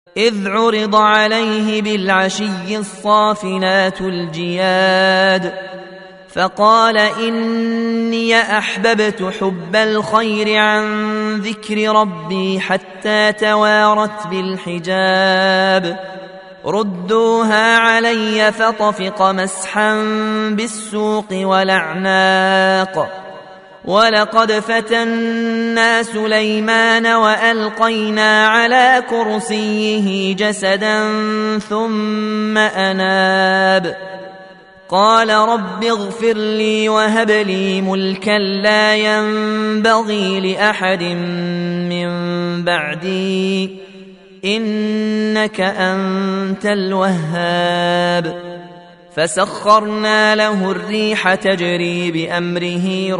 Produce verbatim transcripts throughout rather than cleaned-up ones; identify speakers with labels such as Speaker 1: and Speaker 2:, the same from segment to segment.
Speaker 1: إذ عرض عليه بالعشي الصافنات الجياد فقال إني أحببت حب الخير عن ذكر ربي حتى توارت بالحجاب ردوها علي فطفق مسحا بالسوق والأعناق ولقد فتنا سليمان وألقينا على كرسيه جسدا ثم أناب قال رب اغفر لي وهب لي ملكا لا ينبغي لأحد من بعدي إنك أنت الوهاب فسخرنا له الريح تجري بأمره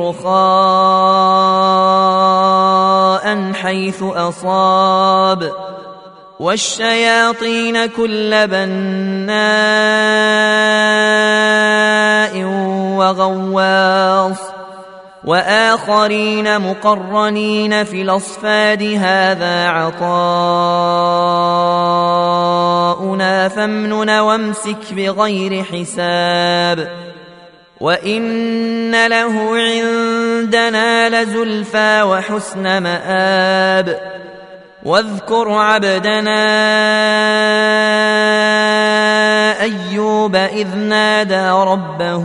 Speaker 1: رخاء حيث أصاب والشياطين كل بناء وغواص وآخرين مقرنين في الأصفاد هذا عطاؤنا فامنن وامسك بغير حساب وإن له عندنا لزلفى وحسن مآب واذكر عبدنا أيوب إذ نادى ربه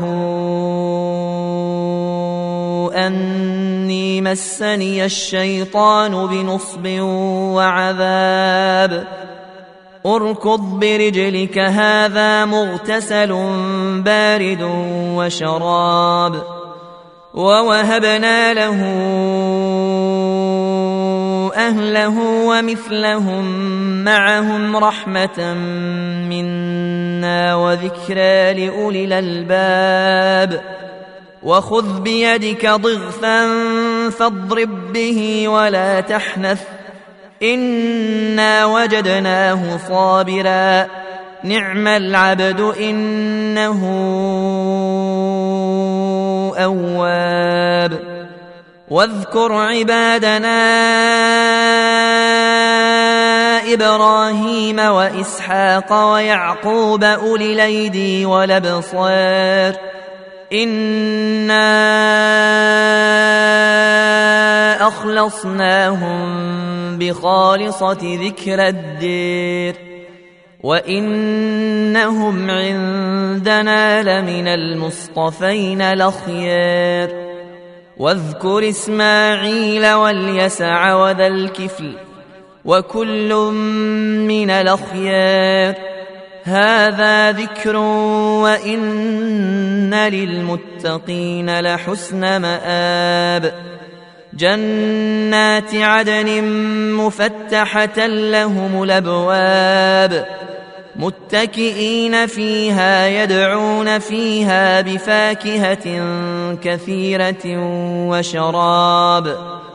Speaker 1: أني مسني الشيطان بنصب وعذاب اركض برجلك هذا مغتسل بارد وشراب ووهبنا له أهله ومثلهم معهم رحمة منا وذكرى لأولي الألباب وخذ بيدك ضغثا فاضرب به ولا تحنث إنا وجدناه صابرا نعم العبد إنه أواب واذكر عبادنا إبراهيم وإسحاق ويعقوب أولي الأيدي والأبصار إنا أخلصناهم بخالصة ذكر الدير وإنهم عندنا لمن المصطفين الأخيار واذكر إسماعيل واليسع وذا الكفل وكل من الأخيار هذا ذكر وإن للمتقين لحسن مآب جنات عدن مفتحة لهم الأبواب متكئين فيها يدعون فيها بفاكهة كثيرة وشراب